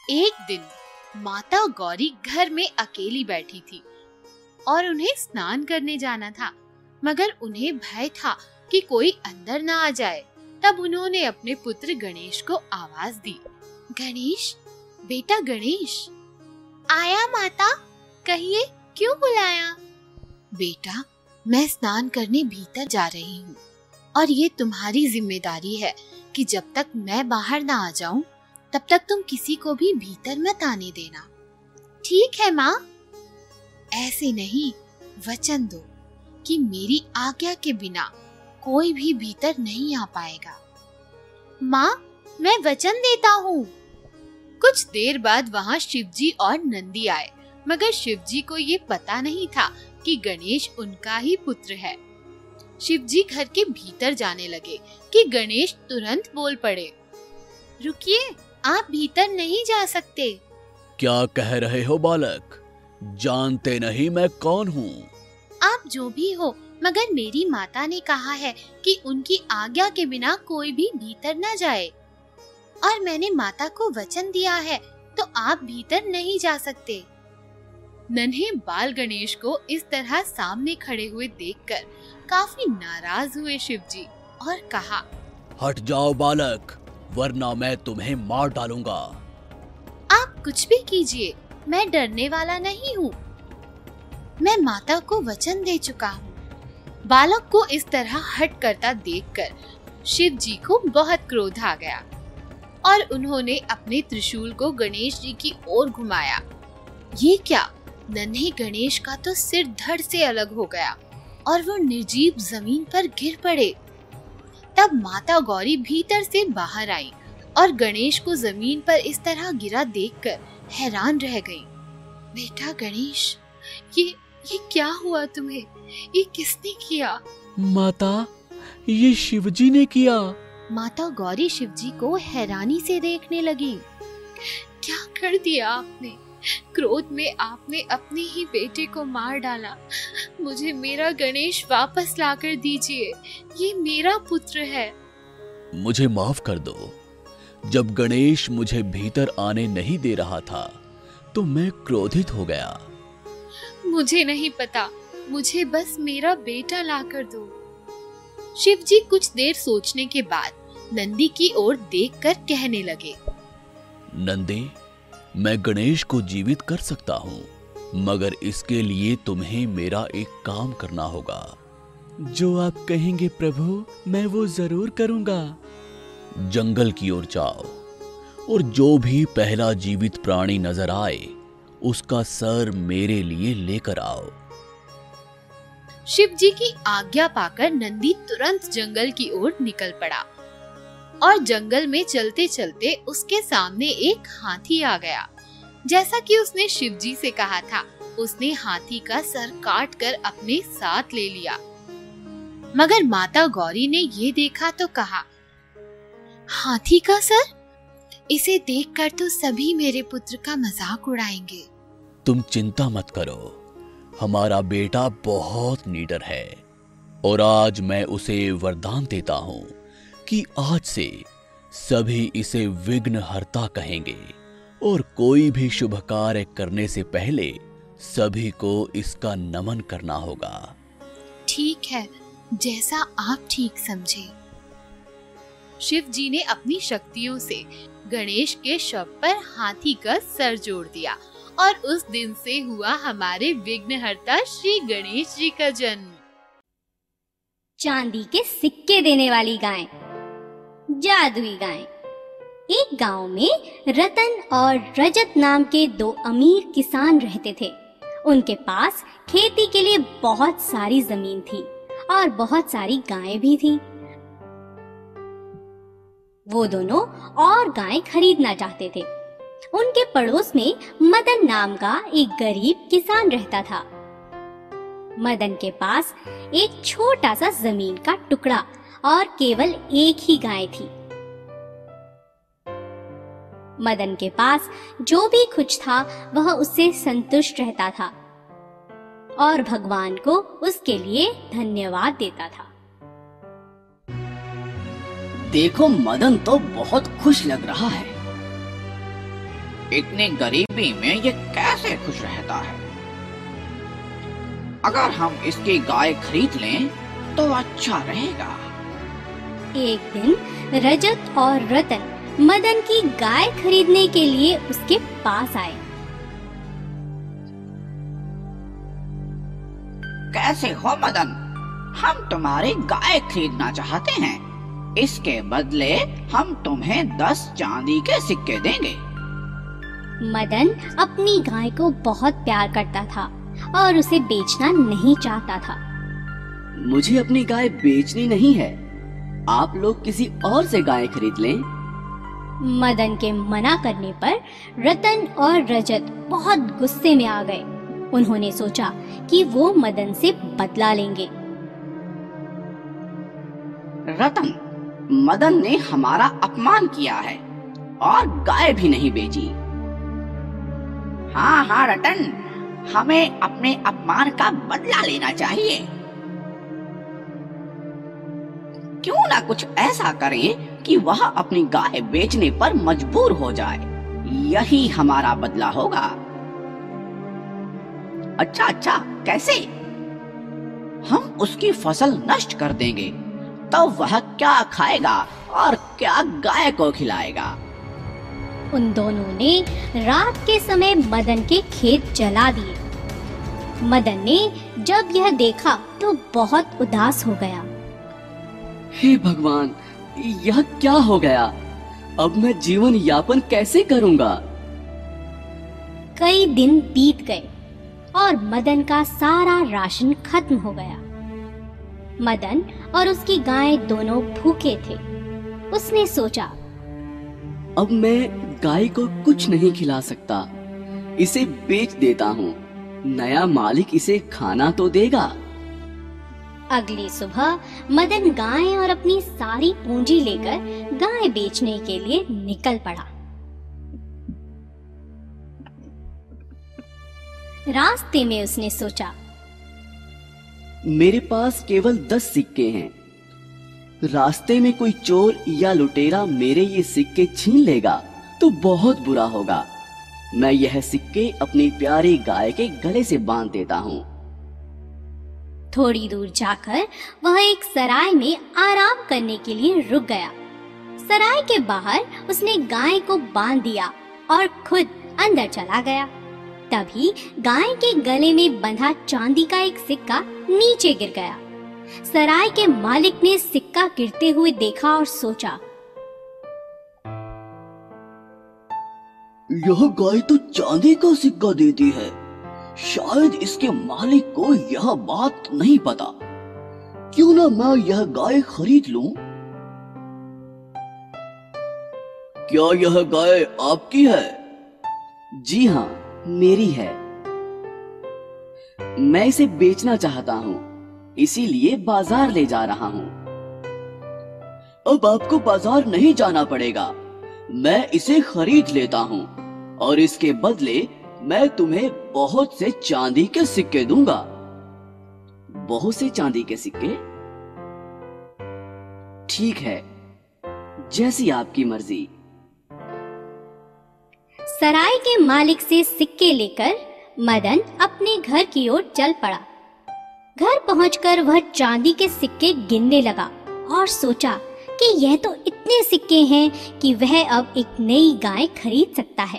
एक दिन माता गौरी घर में अकेली बैठी थी और उन्हें स्नान करने जाना था, मगर उन्हें भय था कि कोई अंदर ना आ जाए। तब उन्होंने अपने पुत्र गणेश को आवाज दी, गणेश, बेटा गणेश। आया माता, कहिए क्यों बुलाया? बेटा, मैं स्नान करने भीतर जा रही हूँ और ये तुम्हारी जिम्मेदारी है कि जब तक मैं बाहर ना आ जाऊं तब तक तुम किसी को भी भीतर मत आने देना। ठीक है माँ। ऐसे नहीं, वचन दो कि मेरी आज्ञा के बिना कोई भी भीतर नहीं आ पाएगा। माँ, मैं वचन देता हूँ। कुछ देर बाद वहाँ शिवजी और नंदी आए, मगर शिवजी को ये पता नहीं था कि गणेश उनका ही पुत्र है। शिवजी घर के भीतर जाने लगे कि गणेश तुरंत बोल पड़े, रुकिए, आप भीतर नहीं जा सकते। क्या कह रहे हो बालक? जानते नहीं मैं कौन हूँ? आप जो भी हो, मगर मेरी माता ने कहा है कि उनकी आज्ञा के बिना कोई भी भीतर न जाए, और मैंने माता को वचन दिया है, तो आप भीतर नहीं जा सकते। नन्हे बाल गणेश को इस तरह सामने खड़े हुए देखकर काफी नाराज हुए शिवजी और कहा, हट जाओ बालक, वरना मैं तुम्हें मार डालूंगा। आप कुछ भी कीजिए, मैं डरने वाला नहीं हूँ। मैं माता को वचन दे चुका हूँ। बालक को इस तरह हट करता देखकर शिव जी को बहुत क्रोध आ गया और उन्होंने अपने त्रिशूल को गणेश जी की ओर घुमाया। ये क्या, नन्हे गणेश का तो सिर धड़ से अलग हो गया और वो निर्जीव जमीन पर गिर पड़े। तब माता गौरी भीतर से बाहर आई और गणेश को जमीन पर इस तरह गिरा देखकर हैरान रह गई। बेटा गणेश, ये क्या हुआ तुम्हें? ये किसने किया? माता, ये शिवजी ने किया। माता गौरी शिवजी को हैरानी से देखने लगी। क्या कर दिया आपने? क्रोध में आपने अपने ही बेटे को मार डाला। मुझे मेरा गणेश वापस लाकर दीजिए, ये मेरा पुत्र है। मुझे माफ कर दो। जब गणेश मुझे भीतर आने नहीं दे रहा था तो मैं क्रोधित हो गया। मुझे नहीं पता, मुझे बस मेरा बेटा लाकर दो। शिवजी कुछ देर सोचने के बाद नंदी की ओर देखकर कहने लगे, नंदी, मैं गणेश को जीवित कर सकता हूँ, मगर इसके लिए तुम्हें मेरा एक काम करना होगा। जो आप कहेंगे प्रभु, मैं वो जरूर करूँगा। जंगल की ओर जाओ और जो भी पहला जीवित प्राणी नजर आए उसका सर मेरे लिए लेकर आओ। शिव जी की आज्ञा पाकर नंदी तुरंत जंगल की ओर निकल पड़ा और जंगल में चलते चलते उसके सामने एक हाथी आ गया। जैसा कि उसने शिव जी से कहा था, उसने हाथी का सर काट कर अपने साथ ले लिया। मगर माता गौरी ने ये देखा तो कहा, हाथी का सर? इसे देखकर तो सभी मेरे पुत्र का मजाक उड़ाएंगे। तुम चिंता मत करो, हमारा बेटा बहुत निडर है और आज मैं उसे वरदान देता हूँ कि आज से सभी इसे विघ्नहर्ता कहेंगे और कोई भी शुभ कार्य करने से पहले सभी को इसका नमन करना होगा। ठीक है, जैसा आप ठीक समझे। शिव जी ने अपनी शक्तियों से गणेश के शव पर हाथी का सर जोड़ दिया और उस दिन से हुआ हमारे विघ्नहर्ता श्री गणेश जी का जन्म। चांदी के सिक्के देने वाली गाय। जादुई गाय। एक गांव में रतन और रजत नाम के दो अमीर किसान रहते थे। उनके पास खेती के लिए बहुत सारी जमीन थी और बहुत सारी गायें भी थी। वो दोनों और गायें खरीदना चाहते थे। उनके पड़ोस में मदन नाम का एक गरीब किसान रहता था। मदन के पास एक छोटा सा जमीन का टुकड़ा और केवल एक ही गाय थी। मदन के पास जो भी कुछ था वह उससे संतुष्ट रहता था और भगवान को उसके लिए धन्यवाद देता था। देखो, मदन तो बहुत खुश लग रहा है। इतनी गरीबी में ये कैसे खुश रहता है। अगर हम इसकी गाय खरीद लें तो अच्छा रहेगा। एक दिन रजत और रतन मदन की गाय खरीदने के लिए उसके पास आए। कैसे हो मदन, हम तुम्हारी गाय खरीदना चाहते हैं। इसके बदले हम तुम्हें 10 चांदी के सिक्के देंगे। मदन अपनी गाय को बहुत प्यार करता था और उसे बेचना नहीं चाहता था। मुझे अपनी गाय बेचनी नहीं है, आप लोग किसी और से गाय खरीद लें। मदन के मना करने पर रतन और रजत बहुत गुस्से में आ गए। उन्होंने सोचा कि वो मदन से बदला लेंगे। रतन, मदन ने हमारा अपमान किया है और गाय भी नहीं बेची। हाँ हाँ रतन, हमें अपने अपमान का बदला लेना चाहिए। क्यों ना कुछ ऐसा करें कि वह अपनी गाय बेचने पर मजबूर हो जाए। यही हमारा बदला होगा। अच्छा, कैसे? हम उसकी फसल नष्ट कर देंगे, तो वह क्या खाएगा और क्या गाय को खिलाएगा। उन दोनों ने रात के समय मदन के खेत जला दिए। मदन ने जब यह देखा तो बहुत उदास हो गया। हे भगवान, यह क्या हो गया? अब मैं जीवन यापन कैसे करूंगा? कई दिन बीत गए और मदन का सारा राशन खत्म हो गया। मदन और उसकी गाय दोनों भूखे थे। उसने सोचा, अब मैं गाय को कुछ नहीं खिला सकता, इसे बेच देता हूँ। नया मालिक इसे खाना तो देगा। अगली सुबह मदन गाय और अपनी सारी पूंजी लेकर गाय बेचने के लिए निकल पड़ा। रास्ते में उसने सोचा, मेरे पास केवल 10 सिक्के हैं। रास्ते में कोई चोर या लुटेरा मेरे ये सिक्के छीन लेगा तो बहुत बुरा होगा। मैं यह सिक्के अपनी प्यारी गाय के गले से बांध देता हूँ। थोड़ी दूर जाकर वह एक सराय में आराम करने के लिए रुक गया। सराय के बाहर उसने गाय को बांध दिया और खुद अंदर चला गया। तभी गाय के गले में बंधा चांदी का एक सिक्का नीचे गिर गया। सराय के मालिक ने सिक्का गिरते हुए देखा और सोचा, यह गाय तो चांदी का सिक्का देती है। शायद इसके मालिक को यह बात नहीं पता। क्यों ना मैं यह गाय खरीद लूं? क्या यह गाय आपकी है? जी हाँ, मेरी है। मैं इसे बेचना चाहता हूँ, इसीलिए बाजार ले जा रहा हूँ। अब आपको बाजार नहीं जाना पड़ेगा। मैं इसे खरीद लेता हूँ और इसके बदले मैं तुम्हें बहुत से चांदी के सिक्के दूंगा। बहुत से चांदी के सिक्के? ठीक है, जैसी आपकी मर्जी। सराय के मालिक से सिक्के लेकर मदन अपने घर की ओर चल पड़ा। घर पहुंचकर वह चांदी के सिक्के गिनने लगा और सोचा कि यह तो इतने सिक्के हैं कि वह अब एक नई गाय खरीद सकता है।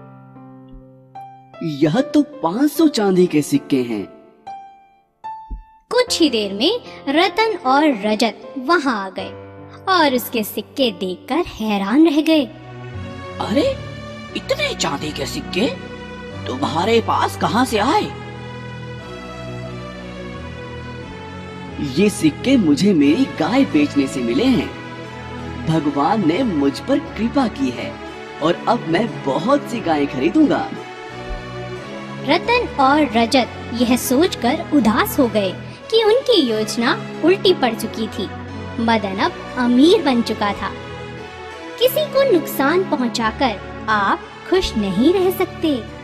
यह तो 500 चांदी के सिक्के हैं। कुछ ही देर में रतन और रजत वहां आ गए और उसके सिक्के देखकर हैरान रह गए। अरे, इतने चांदी के सिक्के तुम्हारे पास कहां से आए? ये सिक्के मुझे मेरी गाय बेचने से मिले हैं। भगवान ने मुझ पर कृपा की है और अब मैं बहुत सी गायें खरीदूंगा। रतन और रजत यह सोचकर उदास हो गए कि उनकी योजना उल्टी पड़ चुकी थी। मदन अब अमीर बन चुका था। किसी को नुकसान पहुंचाकर आप खुश नहीं रह सकते।